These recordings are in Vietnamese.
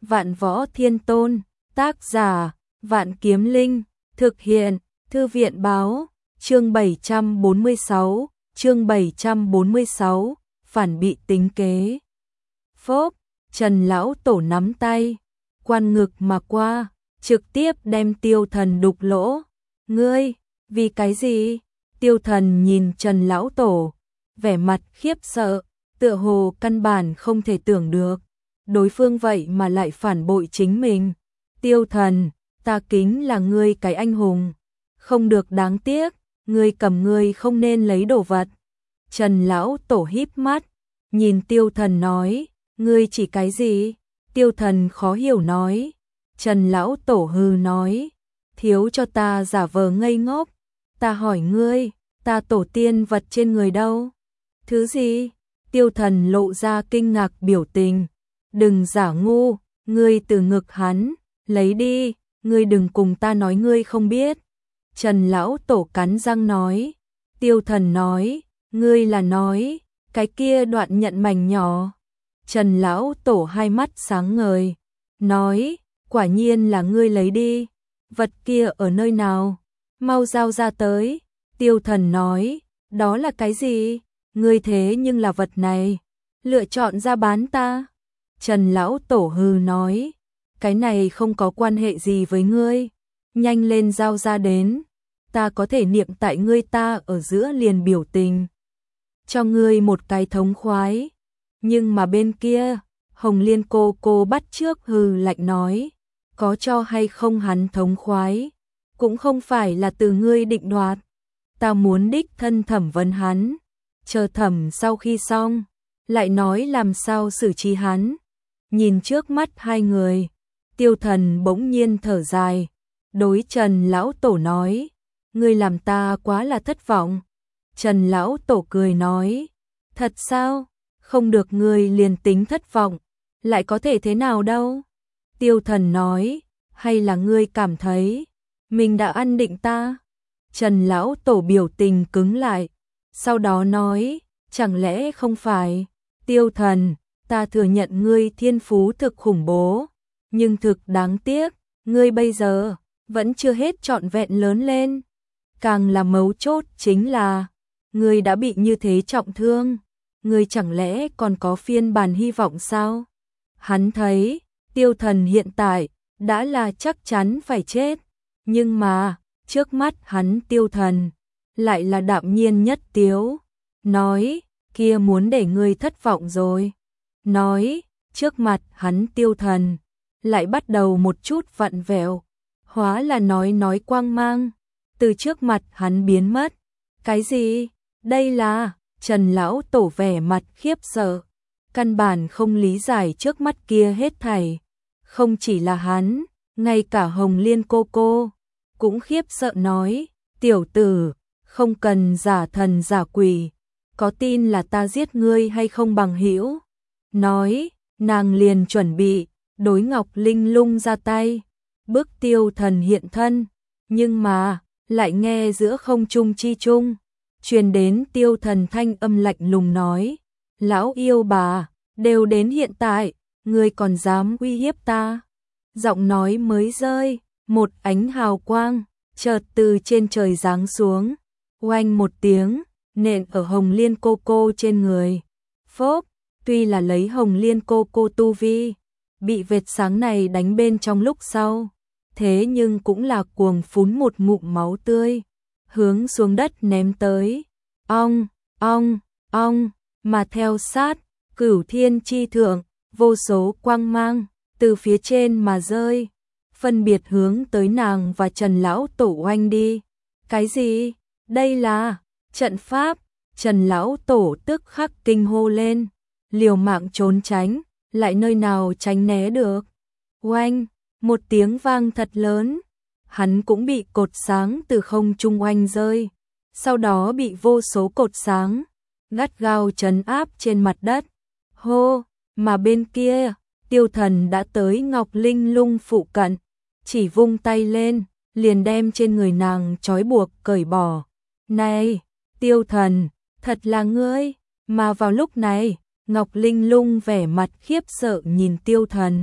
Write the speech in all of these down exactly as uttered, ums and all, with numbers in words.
Vạn Võ Thiên Tôn, tác giả, Vạn Kiếm Linh, thực hiện, Thư viện báo, chương bảy trăm bốn mươi sáu, chương bảy trăm bốn mươi sáu, phản bị tính kế. Phốp, Trần Lão Tổ nắm tay, quan ngực mà qua, trực tiếp đem Tiêu Thần đục lỗ. Ngươi, vì cái gì? Tiêu Thần nhìn Trần Lão Tổ, vẻ mặt khiếp sợ, tựa hồ căn bản không thể tưởng được. Đối phương vậy mà lại phản bội chính mình. Tiêu Thần, ta kính là ngươi cái anh hùng. Không được đáng tiếc, ngươi cầm ngươi không nên lấy đồ vật. Trần Lão Tổ híp mắt, nhìn Tiêu Thần nói, ngươi chỉ cái gì? Tiêu Thần khó hiểu nói. Trần Lão Tổ hừ nói, thiếu cho ta giả vờ ngây ngốc. Ta hỏi ngươi, ta tổ tiên vật trên người đâu? Thứ gì? Tiêu Thần lộ ra kinh ngạc biểu tình. Đừng giả ngu, ngươi từ ngực hắn, lấy đi, ngươi đừng cùng ta nói ngươi không biết. Trần Lão Tổ cắn răng nói. Tiêu Thần nói, ngươi là nói, cái kia đoạn nhận mảnh nhỏ. Trần Lão Tổ hai mắt sáng ngời, nói, quả nhiên là ngươi lấy đi, vật kia ở nơi nào? Mau giao ra tới. Tiêu Thần nói, đó là cái gì? Ngươi thế nhưng là vật này, lựa chọn ra bán ta. Trần Lão Tổ hừ nói, cái này không có quan hệ gì với ngươi, nhanh lên giao ra đến, ta có thể niệm tại ngươi ta ở giữa liền biểu tình, cho ngươi một cái thống khoái. Nhưng mà bên kia, Hồng Liên cô cô bắt trước hừ lạnh nói, có cho hay không hắn thống khoái, cũng không phải là từ ngươi định đoạt, ta muốn đích thân thẩm vấn hắn, chờ thẩm sau khi xong, lại nói làm sao xử trí hắn. Nhìn trước mắt hai người, Tiêu Thần bỗng nhiên thở dài, đối Trần Lão Tổ nói, ngươi làm ta quá là thất vọng. Trần Lão Tổ cười nói, thật sao? Không được ngươi liền tính thất vọng, lại có thể thế nào đâu? Tiêu Thần nói, hay là ngươi cảm thấy mình đã ăn định ta? Trần Lão Tổ biểu tình cứng lại, sau đó nói, chẳng lẽ không phải? Tiêu Thần, ta thừa nhận ngươi thiên phú thực khủng bố, nhưng thực đáng tiếc, ngươi bây giờ vẫn chưa hết trọn vẹn lớn lên. Càng là mấu chốt chính là, ngươi đã bị như thế trọng thương, ngươi chẳng lẽ còn có phiên bản hy vọng sao? Hắn thấy, Tiêu Thần hiện tại đã là chắc chắn phải chết, nhưng mà, trước mắt hắn Tiêu Thần lại là đạm nhiên nhất tiếu, nói, kia muốn để ngươi thất vọng rồi. Nói, trước mặt hắn Tiêu Thần lại bắt đầu một chút vặn vẹo, hóa là nói nói quang mang, từ trước mặt hắn biến mất. Cái gì? Đây là, Trần Lão Tổ vẻ mặt khiếp sợ, căn bản không lý giải trước mắt kia hết thảy. Không chỉ là hắn, ngay cả Hồng Liên cô cô cũng khiếp sợ nói, tiểu tử, không cần giả thần giả quỷ, có tin là ta giết ngươi hay không bằng hữu? Nói, nàng liền chuẩn bị, đối Ngọc Linh Lung ra tay, bức Tiêu Thần hiện thân, nhưng mà, lại nghe giữa không trung chi trung, truyền đến Tiêu Thần thanh âm lạnh lùng nói, lão yêu bà, đều đến hiện tại, ngươi còn dám uy hiếp ta? Giọng nói mới rơi, một ánh hào quang, chợt từ trên trời giáng xuống, oanh một tiếng, nện ở Hồng Liên cô cô trên người. Phốp, tuy là lấy Hồng Liên cô cô tu vi, bị vệt sáng này đánh bên trong lúc sau, thế nhưng cũng là cuồng phún một ngụm máu tươi, hướng xuống đất ném tới. Ong, ong, ong, mà theo sát, Cửu Thiên chi thượng, vô số quang mang từ phía trên mà rơi, phân biệt hướng tới nàng và Trần Lão Tổ oanh đi. Cái gì? Đây là trận pháp. Trần Lão Tổ tức khắc kinh hô lên, liều mạng trốn tránh, lại nơi nào tránh né được. Oanh, một tiếng vang thật lớn, hắn cũng bị cột sáng từ không trung oanh rơi, sau đó bị vô số cột sáng gắt gao trấn áp trên mặt đất. Hô, mà bên kia, Tiêu Thần đã tới Ngọc Linh Lung phụ cận, chỉ vung tay lên, liền đem trên người nàng trói buộc cởi bỏ. Này, Tiêu Thần, thật là ngươi? Mà vào lúc này, Ngọc Linh Lung vẻ mặt khiếp sợ nhìn Tiêu Thần,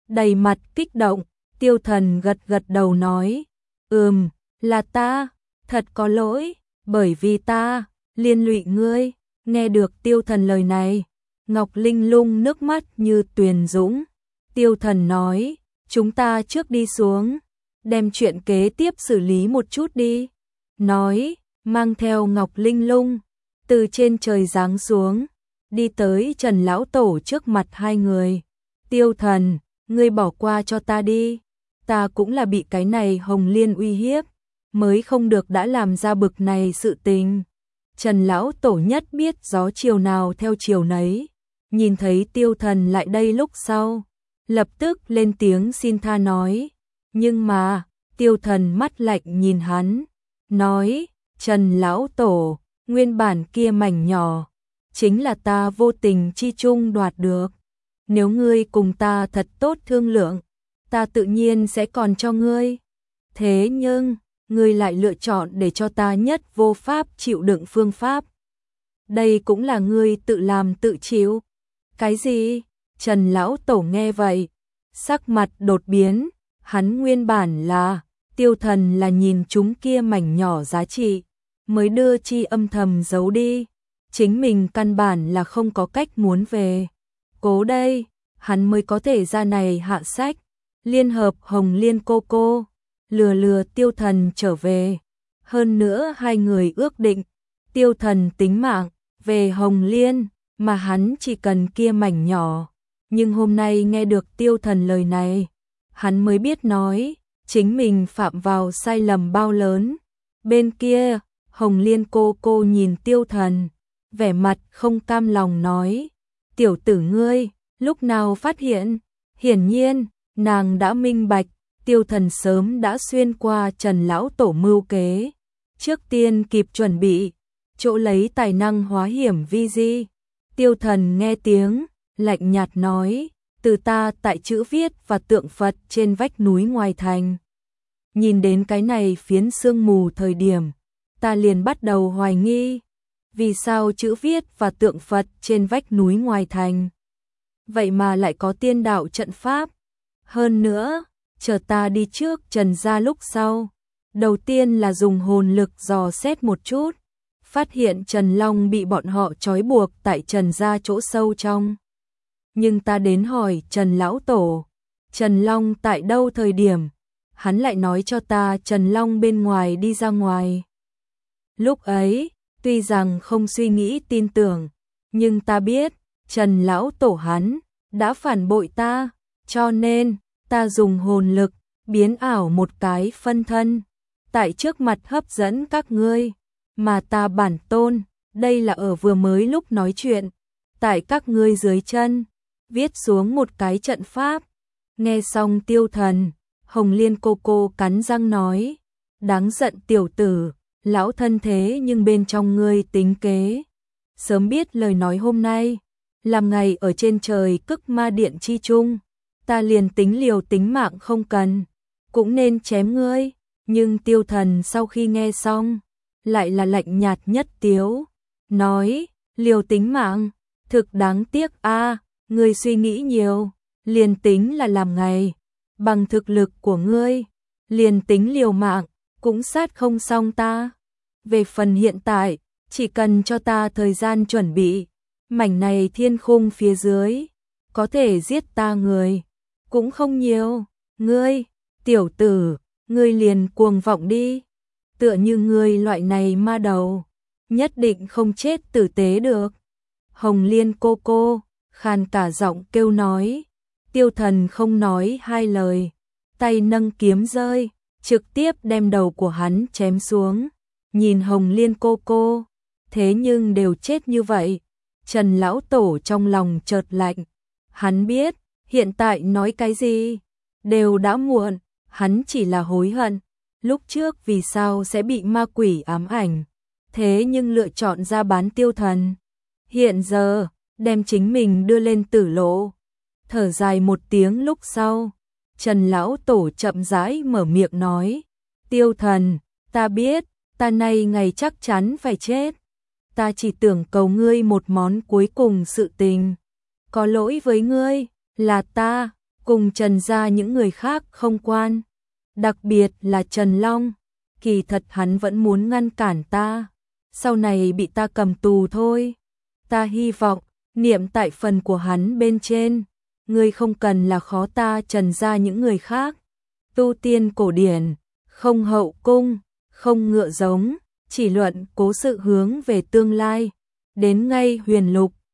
Đầy mặt kích động, Tiêu Thần gật gật đầu nói, ừm, là ta, thật có lỗi, bởi vì ta liên lụy ngươi. Nghe được Tiêu Thần lời này, Ngọc Linh Lung nước mắt như tuyền dũng. Tiêu Thần nói, chúng ta trước đi xuống, đem chuyện kế tiếp xử lý một chút đi. Nói, mang theo Ngọc Linh Lung, từ trên trời giáng xuống, đi tới Trần Lão Tổ trước mặt hai người. Tiêu Thần, ngươi bỏ qua cho ta đi, ta cũng là bị cái này Hồng Liên uy hiếp, mới không được đã làm ra bực này sự tình. Trần Lão Tổ nhất biết gió chiều nào theo chiều nấy, nhìn thấy Tiêu Thần lại đây lúc sau, lập tức lên tiếng xin tha nói, nhưng mà, Tiêu Thần mắt lạnh nhìn hắn, nói, Trần Lão Tổ, nguyên bản kia mảnh nhỏ, chính là ta vô tình chi chung đoạt được. Nếu ngươi cùng ta thật tốt thương lượng, ta tự nhiên sẽ còn cho ngươi. Thế nhưng, ngươi lại lựa chọn để cho ta nhất vô pháp chịu đựng phương pháp. Đây cũng là ngươi tự làm tự chịu. Cái gì? Trần Lão Tổ nghe vậy, sắc mặt đột biến, hắn nguyên bản là, Tiêu Thần là nhìn chúng kia mảnh nhỏ giá trị, mới đưa chi âm thầm giấu đi. Chính mình căn bản là không có cách muốn về. Cố đây, hắn mới có thể ra này hạ sách, liên hợp Hồng Liên cô cô, lừa lừa Tiêu Thần trở về. Hơn nữa hai người ước định, Tiêu Thần tính mạng, về Hồng Liên, mà hắn chỉ cần kia mảnh nhỏ. Nhưng hôm nay nghe được Tiêu Thần lời này, hắn mới biết nói, chính mình phạm vào sai lầm bao lớn. Bên kia, Hồng Liên cô cô nhìn Tiêu Thần, vẻ mặt không cam lòng nói, tiểu tử ngươi, lúc nào phát hiện? Hiển nhiên, nàng đã minh bạch, Tiêu Thần sớm đã xuyên qua Trần Lão Tổ mưu kế, trước tiên kịp chuẩn bị, chỗ lấy tài năng hóa hiểm vi di. Tiêu Thần nghe tiếng, lạnh nhạt nói, từ ta tại chữ viết và tượng Phật trên vách núi ngoài thành. Nhìn đến cái này phiến sương mù thời điểm, ta liền bắt đầu hoài nghi, vì sao chữ viết và tượng Phật trên vách núi ngoài thành vậy mà lại có tiên đạo trận pháp. Hơn nữa, chờ ta đi trước Trần gia lúc sau, đầu tiên là dùng hồn lực dò xét một chút, phát hiện Trần Long bị bọn họ trói buộc tại Trần gia chỗ sâu trong. Nhưng ta đến hỏi Trần Lão Tổ, Trần Long tại đâu thời điểm, hắn lại nói cho ta Trần Long bên ngoài đi ra ngoài. Lúc ấy, tuy rằng không suy nghĩ tin tưởng, nhưng ta biết, Trần Lão Tổ hắn đã phản bội ta, cho nên ta dùng hồn lực biến ảo một cái phân thân, tại trước mặt hấp dẫn các ngươi, mà ta bản tôn, đây là ở vừa mới lúc nói chuyện, tại các ngươi dưới chân, viết xuống một cái trận pháp. Nghe xong Tiêu Thần, Hồng Liên cô cô cắn răng nói, đáng giận tiểu tử, lão thân thế nhưng bên trong ngươi tính kế. Sớm biết lời nói hôm nay, làm ngày ở trên trời Cức Ma Điện chi chung, ta liền tính liều tính mạng không cần, cũng nên chém ngươi. Nhưng Tiêu Thần sau khi nghe xong, lại là lạnh nhạt nhất tiếu, nói, liều tính mạng, thực đáng tiếc a, ngươi suy nghĩ nhiều, liền tính là làm ngày, bằng thực lực của ngươi, liền tính liều mạng, cũng sát không xong ta. Về phần hiện tại, chỉ cần cho ta thời gian chuẩn bị, mảnh này thiên khung phía dưới, có thể giết ta người, cũng không nhiều. Ngươi, tiểu tử, ngươi liền cuồng vọng đi, tựa như ngươi loại này ma đầu, nhất định không chết tử tế được. Hồng Liên cô cô, khàn cả giọng kêu nói. Tiêu Thần không nói hai lời, tay nâng kiếm rơi, trực tiếp đem đầu của hắn chém xuống. Nhìn Hồng Liên cô cô, thế nhưng đều chết như vậy, Trần Lão Tổ trong lòng chợt lạnh. Hắn biết, hiện tại nói cái gì, đều đã muộn, hắn chỉ là hối hận, lúc trước vì sao sẽ bị ma quỷ ám ảnh, thế nhưng lựa chọn ra bán Tiêu Thần. Hiện giờ, đem chính mình đưa lên tử lộ. Thở dài một tiếng lúc sau, Trần Lão Tổ chậm rãi mở miệng nói, Tiêu Thần, ta biết, ta nay ngày chắc chắn phải chết. Ta chỉ tưởng cầu ngươi một món cuối cùng sự tình. Có lỗi với ngươi, là ta, cùng Trần gia những người khác không quan. Đặc biệt là Trần Long, kỳ thật hắn vẫn muốn ngăn cản ta, sau này bị ta cầm tù thôi. Ta hy vọng, niệm tại phần của hắn bên trên, ngươi không cần là khó ta Trần gia những người khác. Tu tiên cổ điển, không hậu cung, không ngựa giống, chỉ luận cố sự hướng về tương lai. Đến ngay huyền lục,